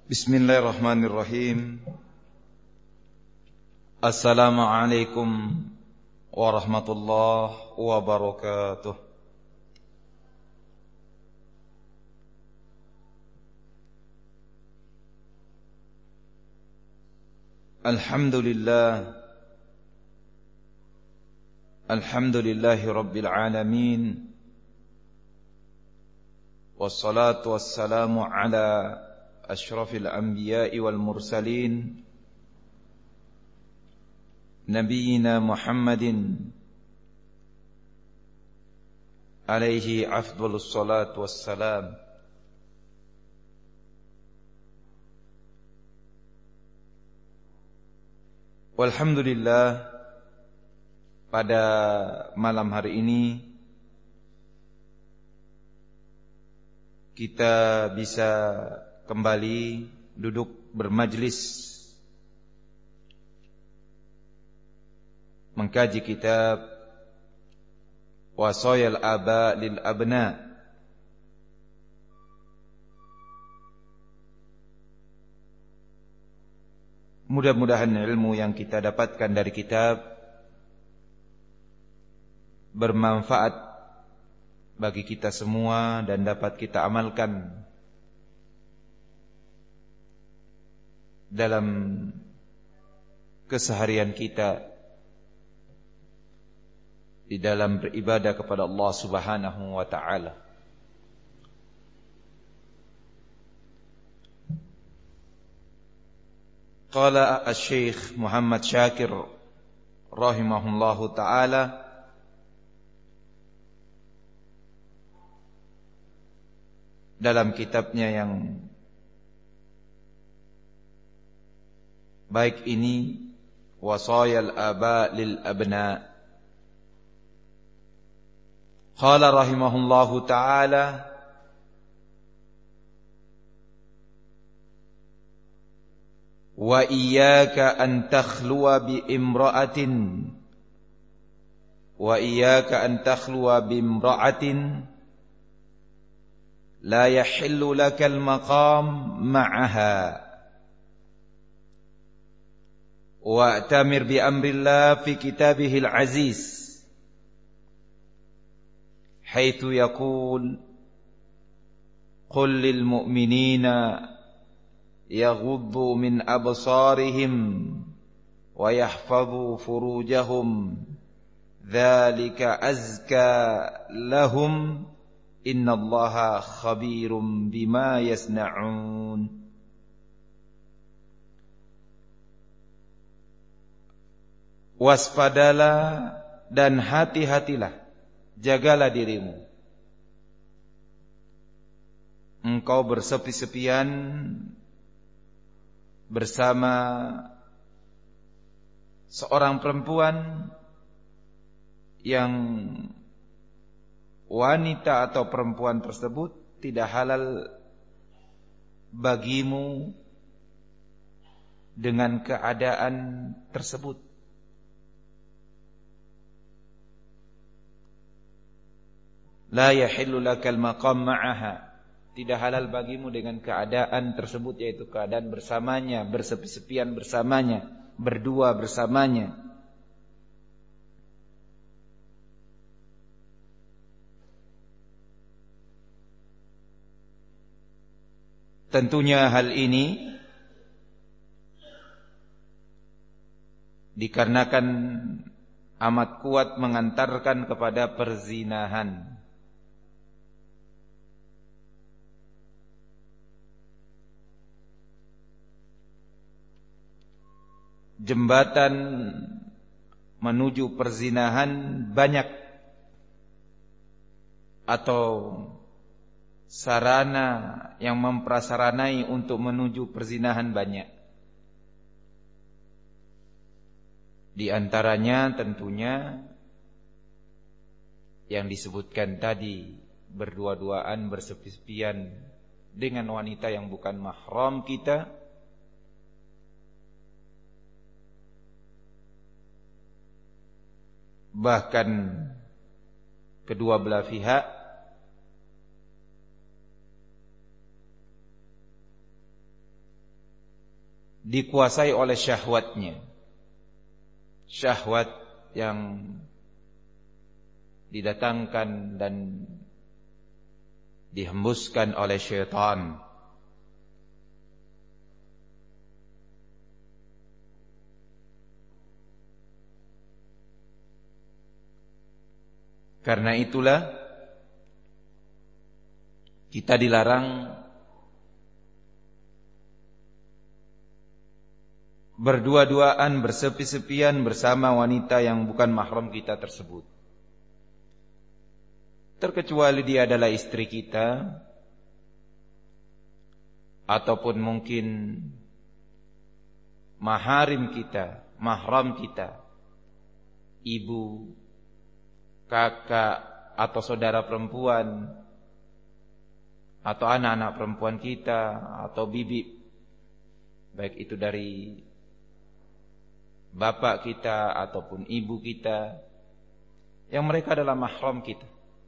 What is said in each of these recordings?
Bismillahirrahmanirrahim. Assalamualaikum warahmatullahi wabarakatuh. Alhamdulillah. Alhamdulillahi rabbil alamin. Wassalatu wassalamu ala asyrafil anbiya'i wal mursalin Nabiyyina Muhammadin alaihi afdhalus salatu wassalam. Walhamdulillah, pada malam hari ini kita bisa kembali duduk bermajlis mengkaji kitab Wasayal Aba lil Abna. Mudah-mudahan ilmu yang kita dapatkan dari kitab bermanfaat bagi kita semua dan dapat kita amalkan dalam keseharian kita di dalam beribadah kepada Allah Subhanahu wa taala. Qala Asy-Syaikh Muhammad Syakir rahimahullahu taala, dalam kitabnya yang baik ini, Wasayal Aba lil Abna. Qala rahimahullahu ta'ala, wa iyyaka an takhluwa bi imra'atin la yahillu lakal maqam ma'aha wa'tamir bi amrillah fi kitabihil aziz haitsu yaqul qul lil mu'minina yaghuddu min absarihim wa yahfazu furujahum dzalika azka lahum innallaha khabirum bima yasna'un. Waspadalah dan hati-hatilah, jagalah dirimu. Engkau bersepi-sepian bersama seorang perempuan yang wanita atau perempuan tersebut tidak halal bagimu dengan keadaan tersebut. La yahillu lakal maqam ma'aha, tidak halal bagimu dengan keadaan tersebut, yaitu keadaan bersamanya, bersepi-sepian bersamanya, berdua bersamanya. Tentunya hal ini dikarenakan amat kuat mengantarkan kepada perzinahan. Jembatan menuju perzinahan banyak, atau sarana yang memprasaranai untuk menuju perzinahan banyak. Di antaranya tentunya yang disebutkan tadi, berdua-duaan, bersepi-sepian dengan wanita yang bukan mahram kita, bahkan kedua belah pihak dikuasai oleh syahwatnya. Syahwat yang didatangkan dan dihembuskan oleh syaitan. Karena itulah kita dilarang berdua-duaan, bersepi-sepian bersama wanita yang bukan mahram kita tersebut. Terkecuali dia adalah istri kita, ataupun mungkin maharim kita, mahram kita, ibu, kakak, atau saudara perempuan, atau anak-anak perempuan kita, atau bibi, baik itu dari bapak kita ataupun ibu kita, yang mereka adalah mahram kita.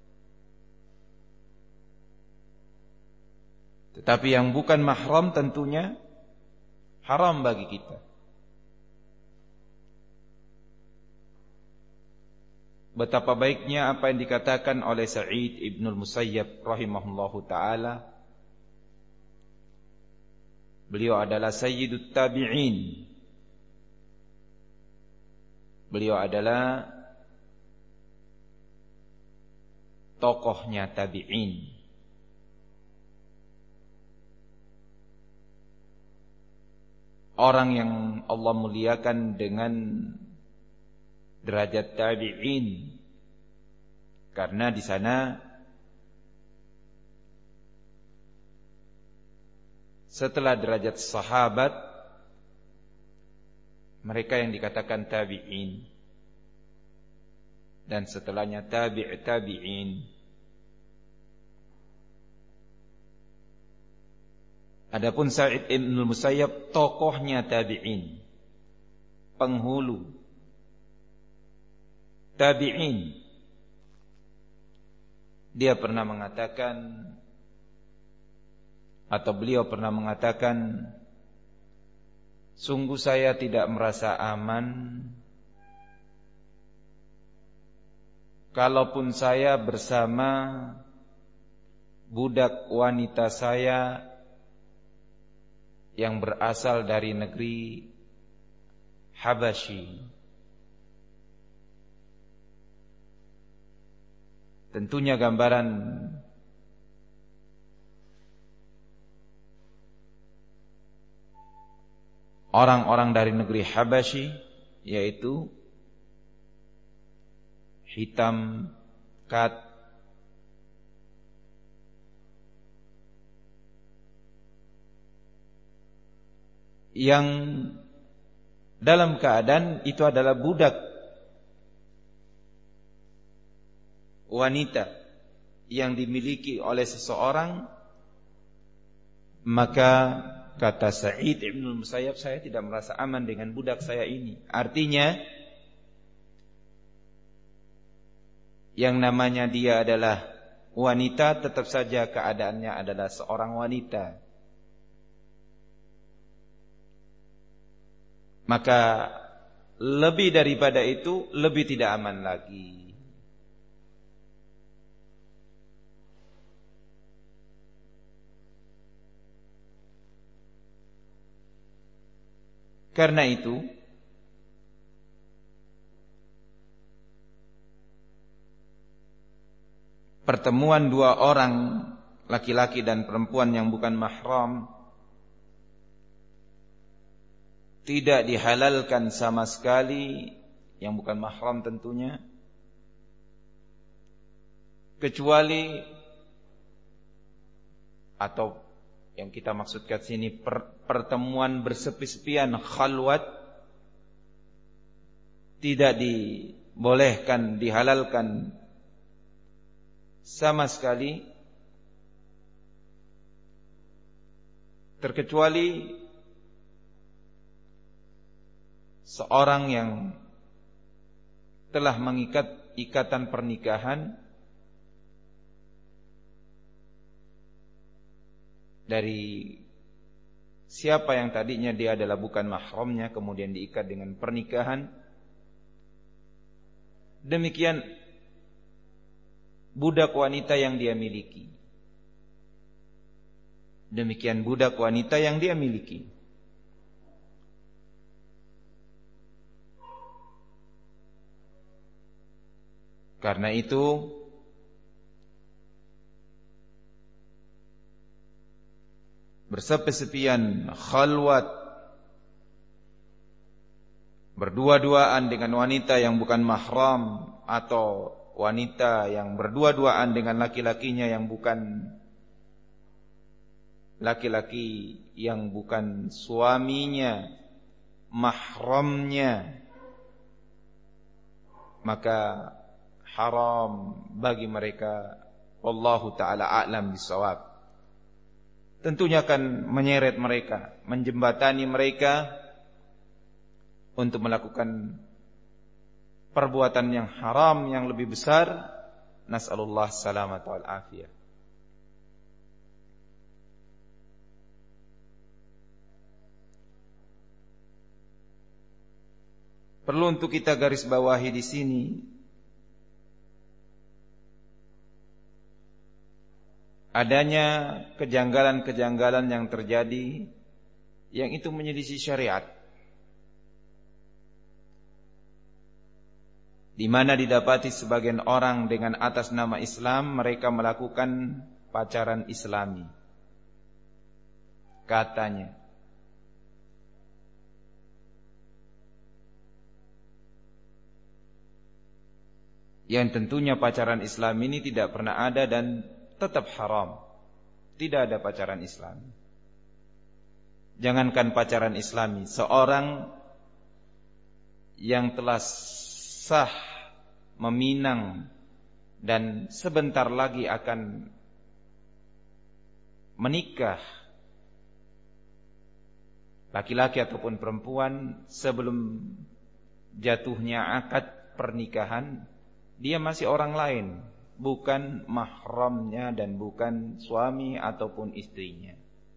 Tetapi yang bukan mahram tentunya haram bagi kita. Betapa baiknya apa yang dikatakan oleh Sa'id ibnul Musayyab rahimahullahu ta'ala. Beliau adalah sayyidut tabi'in. Beliau adalah tokohnya tabi'in. Orang yang Allah muliakan dengan derajat tabi'in. Karena di sana setelah derajat sahabat, mereka yang dikatakan tabi'in, dan setelahnya tabi'in. Adapun Sa'id ibn Musayyab tokohnya tabi'in, penghulu tabi'in. Dia pernah mengatakan, atau beliau pernah mengatakan, sungguh saya tidak merasa aman kalaupun saya bersama budak wanita saya yang berasal dari negeri Habasyi. Tentunya gambaran orang-orang dari negeri Habasyi, yaitu hitam, kat, yang dalam keadaan itu adalah budak wanita yang dimiliki oleh seseorang. Maka kata Sa'id ibn Musayyab, saya tidak merasa aman dengan budak saya ini. Artinya yang namanya dia adalah wanita, tetap saja keadaannya adalah seorang wanita. Maka lebih daripada itu, lebih tidak aman lagi. Karena itu, pertemuan dua orang, laki-laki dan perempuan yang bukan mahram, tidak dihalalkan sama sekali, yang bukan mahram tentunya, kecuali, atau yang kita maksudkan sini pertemuan bersepi-sepian, khalwat, tidak dibolehkan, dihalalkan sama sekali, terkecuali seorang yang telah mengikat ikatan pernikahan dari siapa yang tadinya dia adalah bukan mahramnya kemudian diikat dengan pernikahan. Demikian budak wanita yang dia miliki. Demikian budak wanita yang dia miliki. Karena itu bersepi-sepian, khalwat, berdua-duaan dengan wanita yang bukan mahram, atau wanita yang berdua-duaan dengan laki-lakinya yang bukan laki-laki, yang bukan suaminya, mahramnya, maka haram bagi mereka. Wallahu ta'ala a'lam bisawab. Tentunya akan menyeret mereka, menjembatani mereka untuk melakukan perbuatan yang haram yang lebih besar. Nas'alullah salamata wal afiyah. Perlu untuk kita garis bawahi di sini, adanya kejanggalan-kejanggalan yang terjadi yang itu menyelisih syariat, di mana didapati sebagian orang dengan atas nama Islam mereka melakukan pacaran Islami. Katanya yang tentunya pacaran Islam ini tidak pernah ada dan tetap haram. Tidak ada pacaran Islami. Jangankan pacaran Islami, seorang yang telah sah meminang dan sebentar lagi akan menikah, laki-laki ataupun perempuan, sebelum jatuhnya akad pernikahan, dia masih orang lain, bukan mahramnya dan bukan suami ataupun istrinya.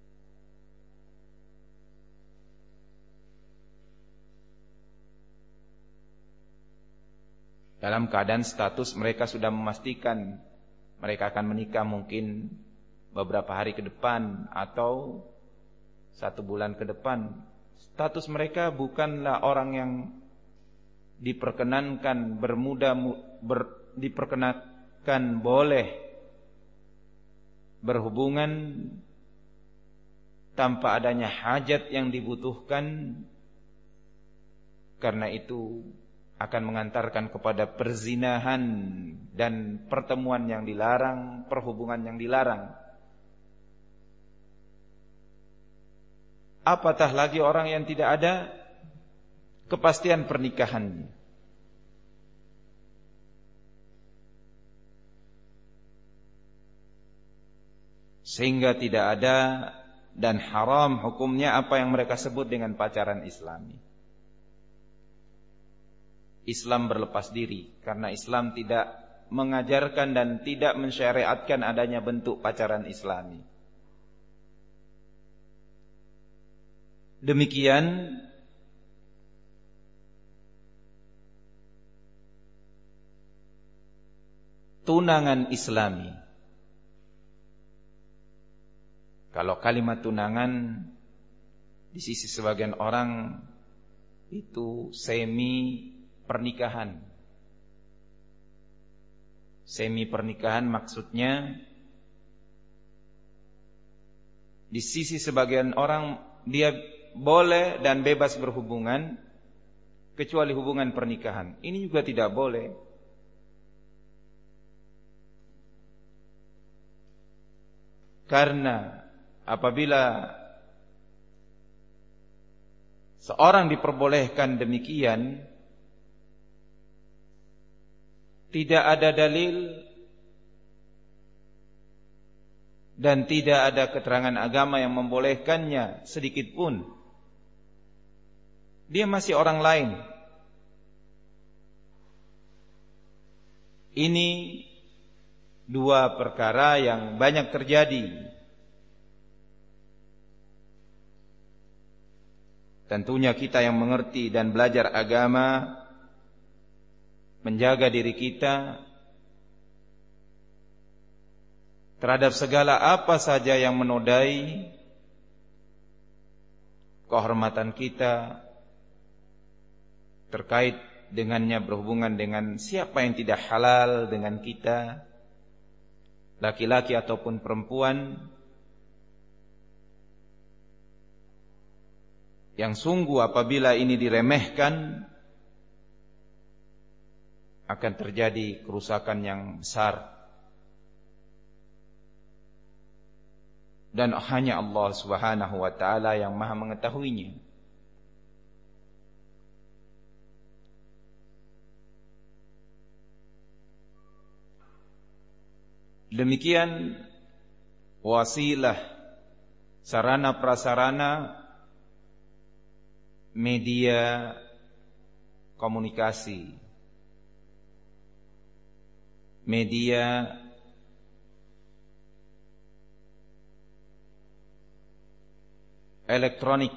Dalam keadaan status mereka sudah memastikan mereka akan menikah mungkin beberapa hari ke depan atau 1 bulan ke depan. Status mereka bukanlah orang yang diperkenankan diperkenankan boleh berhubungan tanpa adanya hajat yang dibutuhkan. Karena itu akan mengantarkan kepada perzinahan dan pertemuan yang dilarang, perhubungan yang dilarang. Apatah lagi orang yang tidak ada kepastian pernikahannya. Sehingga tidak ada dan haram hukumnya apa yang mereka sebut dengan pacaran Islami. Islam berlepas diri karena Islam tidak mengajarkan dan tidak mensyariatkan adanya bentuk pacaran Islami. Demikian tunangan Islami. Kalau kalimat tunangan di sisi sebagian orang itu semi pernikahan. Semi pernikahan maksudnya di sisi sebagian orang dia boleh dan bebas berhubungan kecuali hubungan pernikahan. Ini juga tidak boleh. Karena apabila seorang diperbolehkan demikian, tidak ada dalil dan tidak ada keterangan agama yang membolehkannya sedikit pun. Dia masih orang lain. Ini dua perkara yang banyak terjadi. tentunya kita yang mengerti dan belajar agama menjaga diri kita terhadap segala apa saja yang menodai kehormatan kita, terkait dengannya berhubungan dengan siapa yang tidak halal dengan kita, laki-laki ataupun perempuan, yang sungguh apabila ini diremehkan akan terjadi kerusakan yang besar. Dan hanya Allah Subhanahu wa taala yang Maha mengetahuinya. Demikian wasilah, sarana prasarana media komunikasi, media elektronik,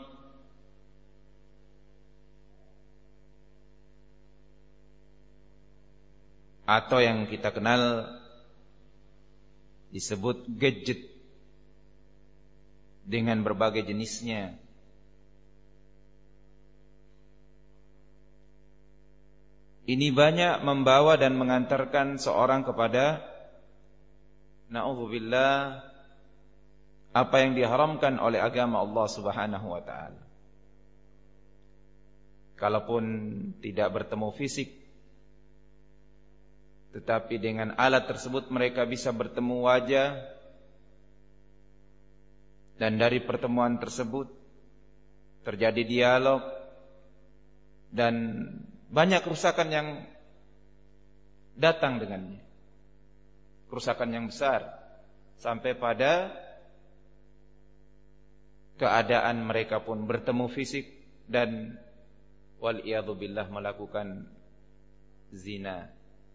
atau yang kita kenal disebut gadget dengan berbagai jenisnya. Ini banyak membawa dan mengantarkan seorang kepada na'udzubillah apa yang diharamkan oleh agama Allah Subhanahu wa taala. Kalaupun tidak bertemu fisik, tetapi dengan alat tersebut mereka bisa bertemu wajah, dan dari pertemuan tersebut terjadi dialog, dan banyak kerusakan yang datang dengannya, kerusakan yang besar, sampai pada keadaan mereka pun bertemu fisik dan wal'iyadzubillah melakukan zina.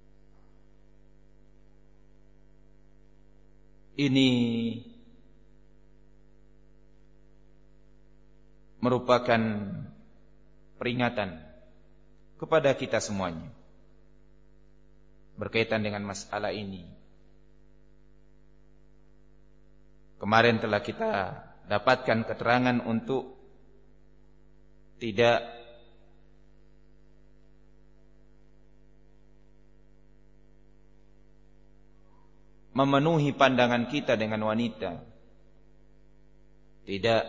Ini merupakan peringatan kepada kita semuanya berkaitan dengan masalah ini. Kemarin telah kita dapatkan keterangan untuk tidak memenuhi pandangan kita dengan wanita, tidak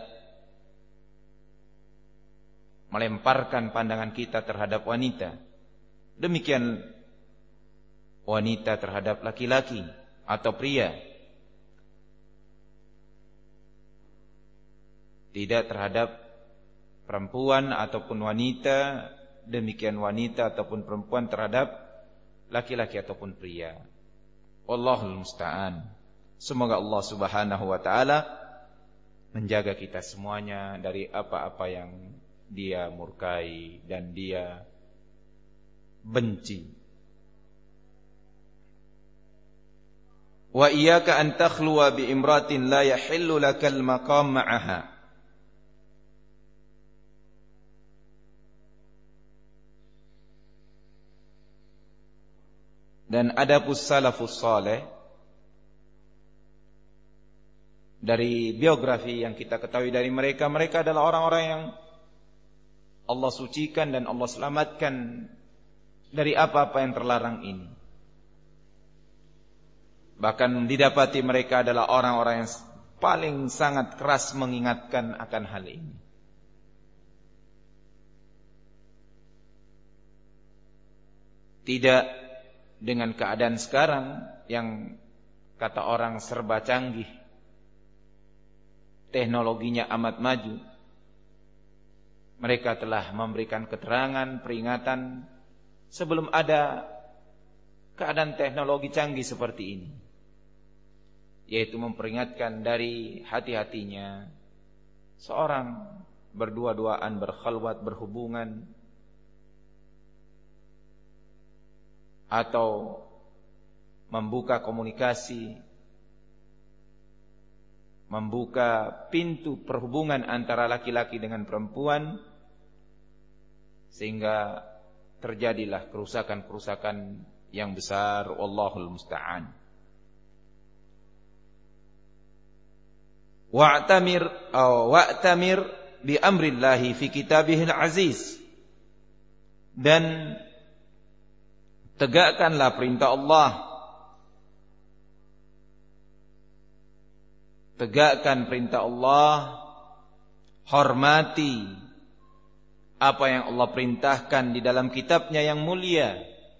melemparkan pandangan kita terhadap wanita, demikian wanita terhadap laki-laki atau pria, tidak terhadap perempuan ataupun wanita, demikian wanita ataupun perempuan terhadap laki-laki ataupun pria. Wallahul musta'an. Semoga Allah Subhanahu wa taala menjaga kita semuanya dari apa-apa yang Dia murkai dan Dia benci. Wa iyyaka an takhluwa bi imratin la yahillu lakal maqam ma'aha. Dan adapus salafus saleh, dari biografi yang kita ketahui dari mereka, mereka adalah orang-orang yang Allah sucikan dan Allah selamatkan dari apa-apa yang terlarang ini. Bahkan didapati mereka adalah orang-orang yang paling sangat keras mengingatkan akan hal ini. Tidak dengan keadaan sekarang yang kata orang serba canggih, teknologinya amat maju. Mereka telah memberikan keterangan, peringatan sebelum ada keadaan teknologi canggih seperti ini, yaitu memperingatkan dari hati-hatinya seorang berdua-duaan, berkhalwat, berhubungan, atau membuka komunikasi, membuka pintu perhubungan antara laki-laki dengan perempuan sehingga terjadilah kerusakan-kerusakan yang besar. Wallahul musta'an. Wa'tamir bi amrillahi fi kitabihil aziz. Dan tegakkanlah perintah Allah. Tegakkan perintah Allah, hormati apa yang Allah perintahkan di dalam kitabnya yang mulia.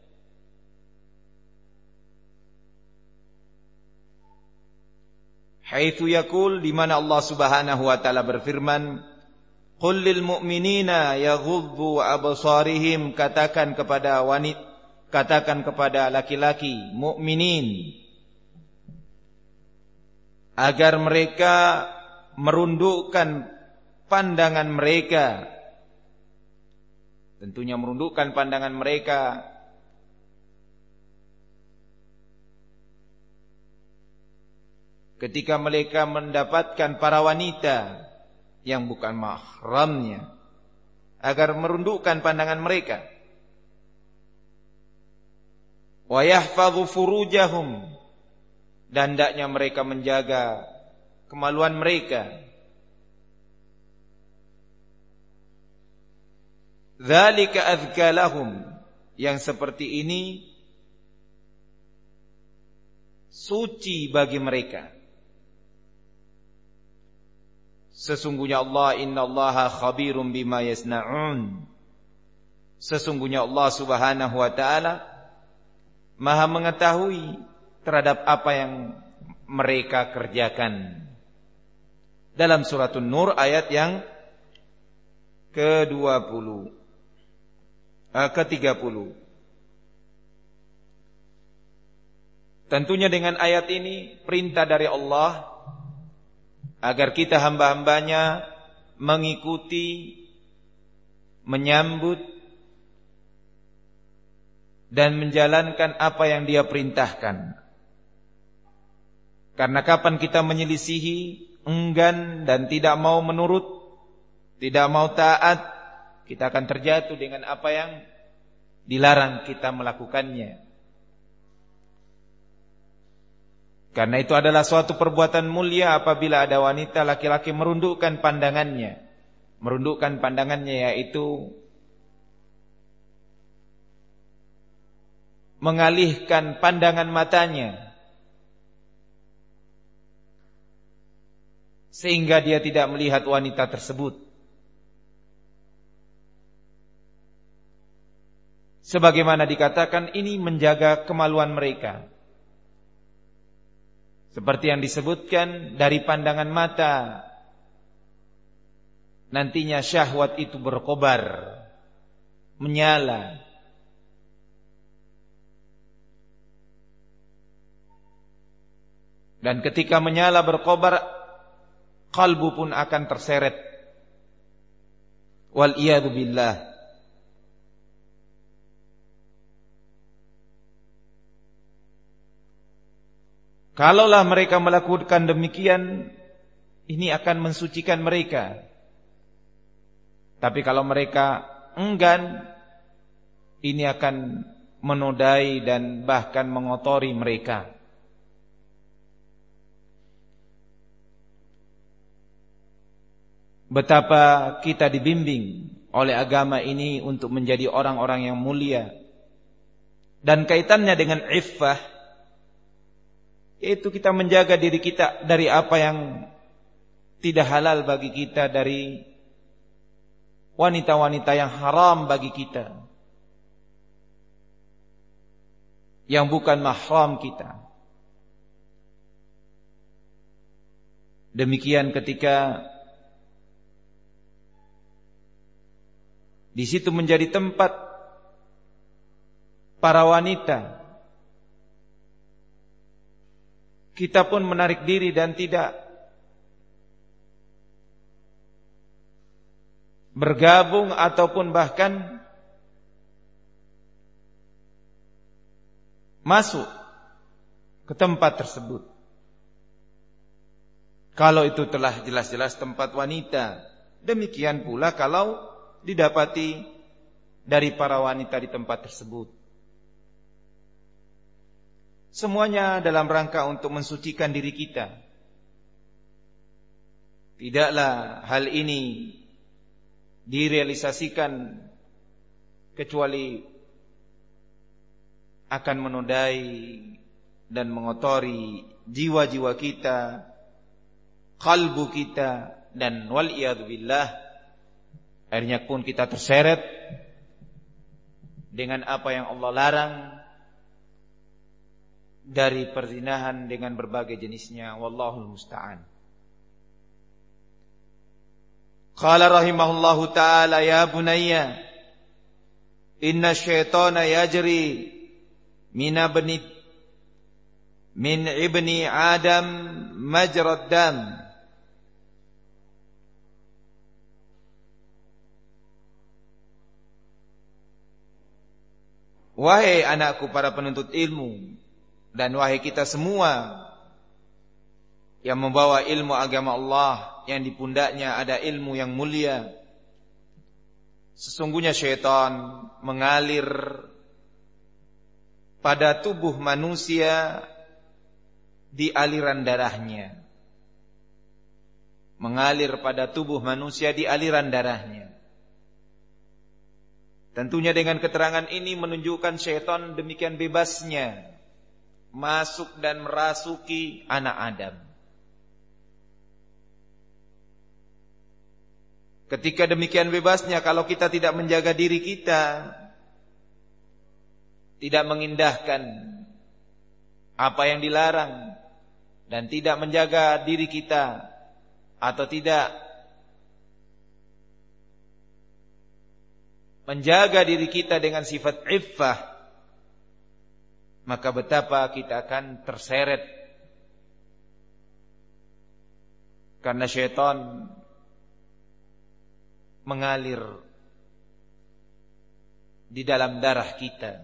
Haitsu yaqul, di mana Allah Subhanahu wa taala berfirman, qul lil mu'minina yaghuddu absarihim, katakan kepada wanita, katakan kepada laki-laki mukminin agar mereka merundukkan pandangan mereka. Tentunya merundukkan pandangan mereka ketika mereka mendapatkan para wanita yang bukan mahramnya, agar merundukkan pandangan mereka. Wa yahfadhu furujahum, dan hendaknya mereka menjaga kemaluan mereka. Dzalika azka lahum, yang seperti ini suci bagi mereka. Sesungguhnya Allah, innallaha khabirum bima yasna'un. Sesungguhnya Allah Subhanahu wa taala Maha mengetahui terhadap apa yang mereka kerjakan. Dalam surat An-Nur ayat yang ke-30. Tentunya dengan ayat ini perintah dari Allah agar kita hamba-hambanya mengikuti, menyambut dan menjalankan apa yang Dia perintahkan. Karena kapan kita menyelisihi, enggan dan tidak mau menurut, tidak mau taat, kita akan terjatuh dengan apa yang dilarang kita melakukannya. Karena itu adalah suatu perbuatan mulia apabila ada wanita laki-laki merundukkan pandangannya. Merundukkan pandangannya yaitu mengalihkan pandangan matanya sehingga dia tidak melihat wanita tersebut. Sebagaimana dikatakan, ini menjaga kemaluan mereka. Seperti yang disebutkan, dari pandangan mata nantinya syahwat itu berkobar, menyala. Dan ketika menyala berkobar, kalbu pun akan terseret. Wal iyadu billah. Kalaulah mereka melakukan demikian, ini akan mensucikan mereka. Tapi kalau mereka enggan, ini akan menodai dan bahkan mengotori mereka. Betapa kita dibimbing oleh agama ini untuk menjadi orang-orang yang mulia. Dan kaitannya dengan iffah, yaitu kita menjaga diri kita dari apa yang tidak halal bagi kita, dari wanita-wanita yang haram bagi kita, yang bukan mahram kita. Demikian ketika di situ menjadi tempat para wanita, kita pun menarik diri dan tidak bergabung ataupun bahkan masuk ke tempat tersebut. Kalau itu telah jelas-jelas tempat wanita. Demikian pula kalau didapati dari para wanita di tempat tersebut. Semuanya dalam rangka untuk mensucikan diri kita. Tidaklah hal ini direalisasikan kecuali akan menodai dan mengotori jiwa-jiwa kita, kalbu kita, dan wal'iyadzubillah akhirnya pun kita terseret dengan apa yang Allah larang dari perzinahan dengan berbagai jenisnya. Wallahul musta'an. Qala rahimahullahu ta'ala, ya bunayya inna syaitana yajri min ibni Adam majrad dam. Wahai anakku para penuntut ilmu, dan wahai kita semua yang membawa ilmu agama Allah, yang di pundaknya ada ilmu yang mulia, sesungguhnya syaitan mengalir pada tubuh manusia di aliran darahnya. Mengalir pada tubuh manusia di aliran darahnya. Tentunya dengan keterangan ini menunjukkan syaitan demikian bebasnya masuk dan merasuki anak Adam. Ketika demikian bebasnya, kalau kita tidak menjaga diri kita, tidak mengindahkan apa yang dilarang, dan tidak menjaga diri kita, atau tidak menjaga diri kita dengan sifat iffah, maka betapa kita akan terseret. Karena syaitan mengalir di dalam darah kita.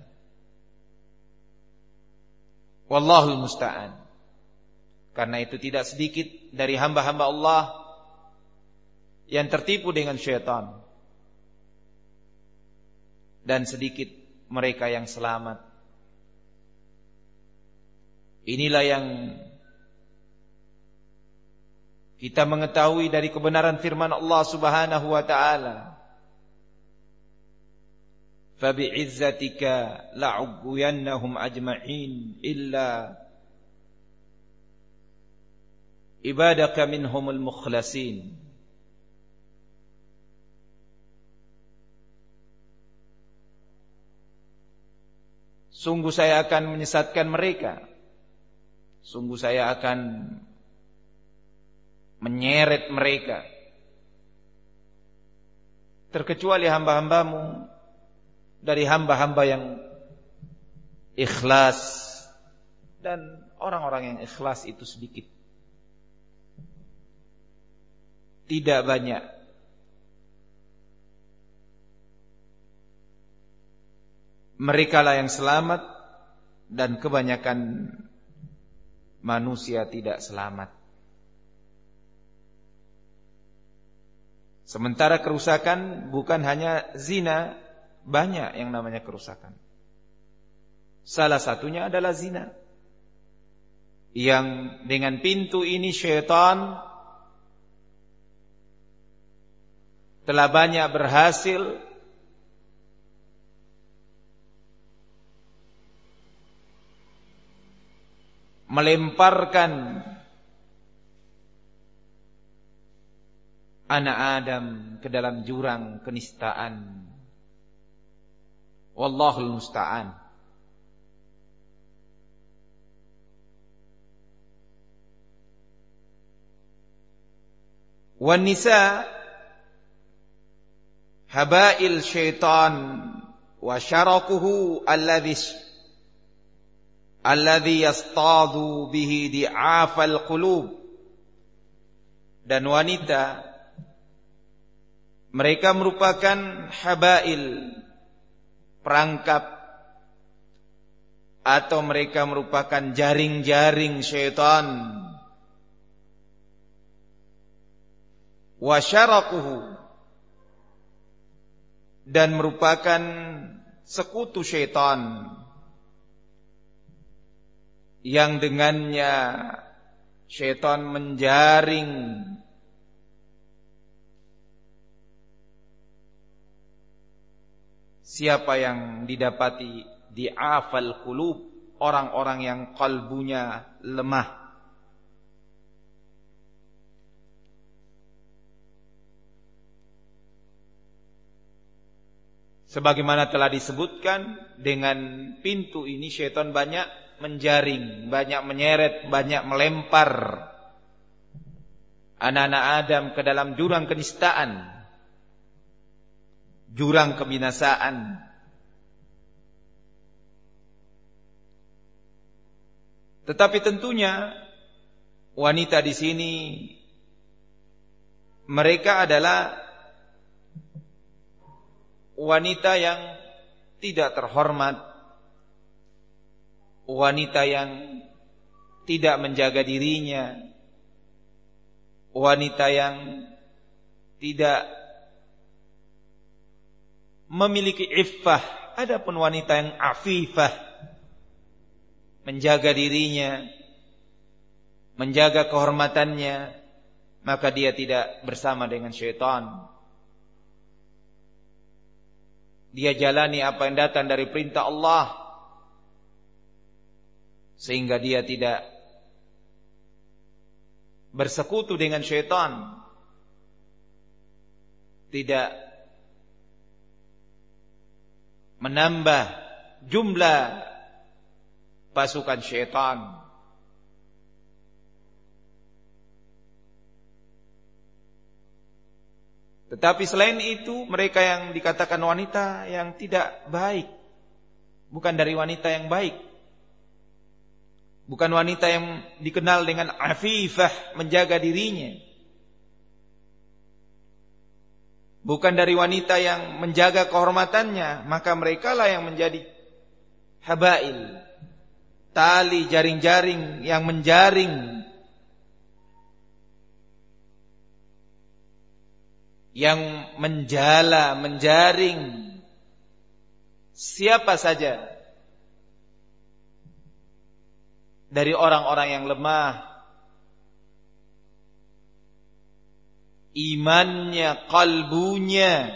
Wallahul musta'an. Karena itu tidak sedikit dari hamba-hamba Allah yang tertipu dengan syaitan, dan sedikit mereka yang selamat. Inilah yang kita mengetahui dari kebenaran firman Allah Subhanahu wa ta'ala. Fabi'izzatika la'ughwiyannahum ajma'in illa ibadaka minhumul mukhlasin. Sungguh saya akan menyesatkan mereka. Sungguh saya akan menyeret mereka, terkecuali hamba-hambamu dari hamba-hamba yang ikhlas. Dan orang-orang yang ikhlas itu sedikit, tidak banyak. Mereka lah yang selamat, dan kebanyakan manusia tidak selamat. Sementara kerusakan bukan hanya zina, banyak yang namanya kerusakan. Salah satunya adalah zina, yang dengan pintu ini syaitan telah banyak berhasil melemparkan anak Adam ke dalam jurang kenistaan. Wallahul musta'an. Wan nisa habail syaitan wa syarakuhu alladhi yastadu bihi di'afal qulub. Dan wanita, mereka merupakan habail, perangkap, atau mereka merupakan jaring-jaring syaitan. Wa syarakuhu, dan merupakan sekutu syaitan yang dengannya syaitan menjaring siapa yang didapati di'afal qulub, orang-orang yang kalbunya lemah. Sebagaimana telah disebutkan, dengan pintu ini syaitan banyak menjaring, banyak menyeret, banyak melempar anak-anak Adam ke dalam jurang kenistaan, jurang kebinasaan. Tetapi tentunya wanita di sini mereka adalah wanita yang tidak terhormat, wanita yang tidak menjaga dirinya, wanita yang tidak memiliki iffah. Adapun wanita yang afifah, menjaga dirinya, menjaga kehormatannya, maka dia tidak bersama dengan syaitan. Dia jalani apa yang datang dari perintah Allah, sehingga dia tidak bersekutu dengan syaitan, tidak menambah jumlah pasukan syaitan. Tetapi selain itu, mereka yang dikatakan wanita yang tidak baik, bukan dari wanita yang baik, bukan wanita yang dikenal dengan afifah, menjaga dirinya, bukan dari wanita yang menjaga kehormatannya, maka mereka lah yang menjadi habail, tali jaring-jaring yang menjaring, yang menjala, menjaring siapa saja dari orang-orang yang lemah imannya, kalbunya.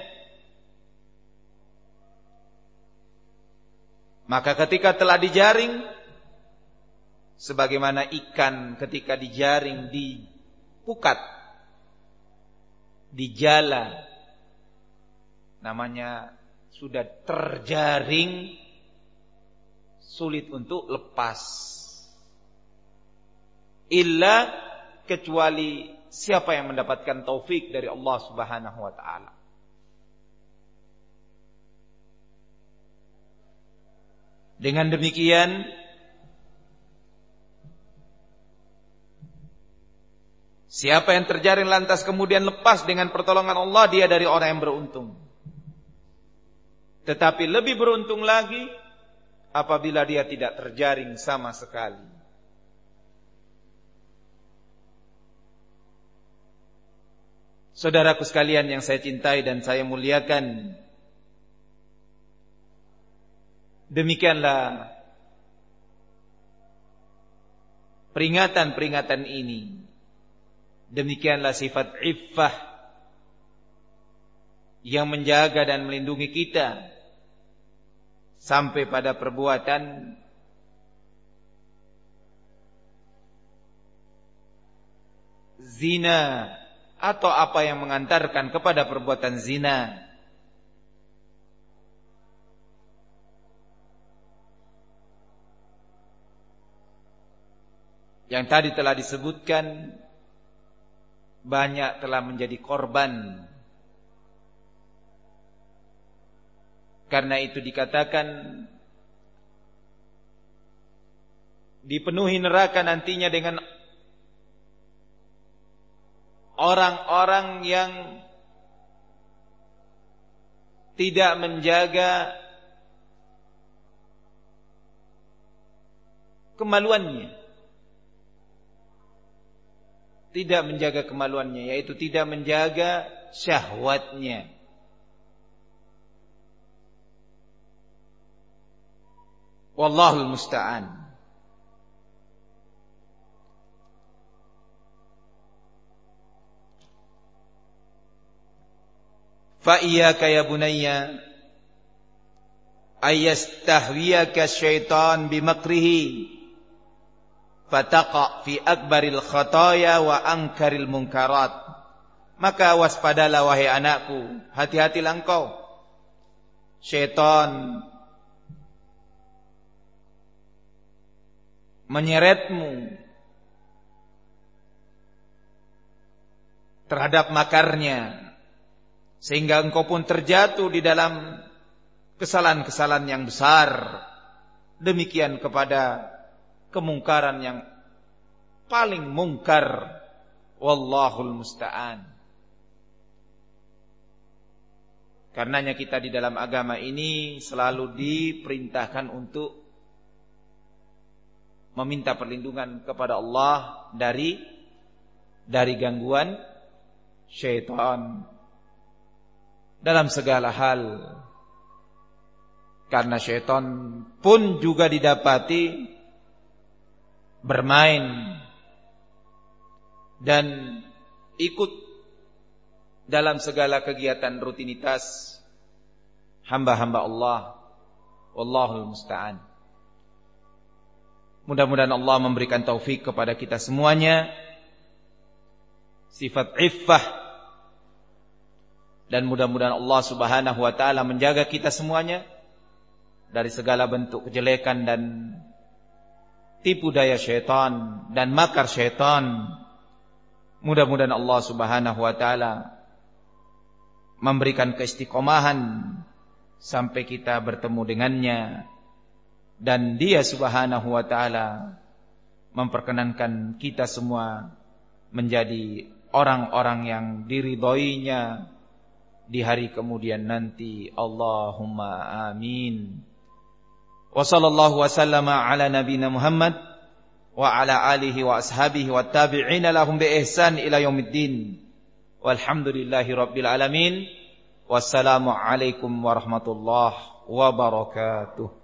Maka ketika telah dijaring, sebagaimana ikan ketika dijaring di pukat, dijala, namanya sudah terjaring, sulit untuk lepas. Illa kecuali siapa yang mendapatkan taufik dari Allah Subhanahu wa taala. Dengan demikian siapa yang terjaring lantas kemudian lepas dengan pertolongan Allah, dia dari orang yang beruntung. Tetapi lebih beruntung lagi apabila dia tidak terjaring sama sekali. Saudaraku sekalian yang saya cintai dan saya muliakan, demikianlah peringatan-peringatan ini. Demikianlah sifat iffah yang menjaga dan melindungi kita sampai pada perbuatan zina atau apa yang mengantarkan kepada perbuatan zina. Yang tadi telah disebutkan, banyak telah menjadi korban. Karena itu dikatakan dipenuhi neraka nantinya dengan orang-orang yang tidak menjaga kemaluannya. Tidak menjaga kemaluannya, yaitu tidak menjaga syahwatnya. Wallahul musta'an. Fa iyyaka ya bunayya ayastahwiyaka syaitan bimakrihi fataqa fi akbaril khataya wa ankaril munkarat. Maka waspadalah wahai anakku, hati-hatilah engkau. Syaitan menyeretmu terhadap makarnya, sehingga engkau pun terjatuh di dalam kesalahan-kesalahan yang besar. Demikian kepada kemungkaran yang paling mungkar. Wallahul musta'an. Karenanya kita di dalam agama ini selalu diperintahkan untuk meminta perlindungan kepada Allah dari gangguan syaitan dalam segala hal. Karena syaitan pun juga didapati bermain dan ikut dalam segala kegiatan rutinitas hamba-hamba Allah. Wallahul musta'an. Mudah-mudahan Allah memberikan taufik kepada kita semuanya, sifat iffah, dan mudah-mudahan Allah Subhanahu wa taala menjaga kita semuanya dari segala bentuk kejelekan dan tipu daya syaitan dan makar syaitan. Mudah-mudahan Allah Subhanahu wa taala memberikan keistiqomahan sampai kita bertemu dengannya, dan Dia Subhanahu wa taala memperkenankan kita semua menjadi orang-orang yang diridhoinya di hari kemudian nanti. Allahumma amin. Wa sallallahu wa sallama ala nabiyina Muhammad wa ala alihi wa ashabihi wa tabi'ina lahum bi ihsan ila yaumiddin. Walhamdulillahi rabbil alamin. Wassalamu alaikum warahmatullahi wabarakatuh.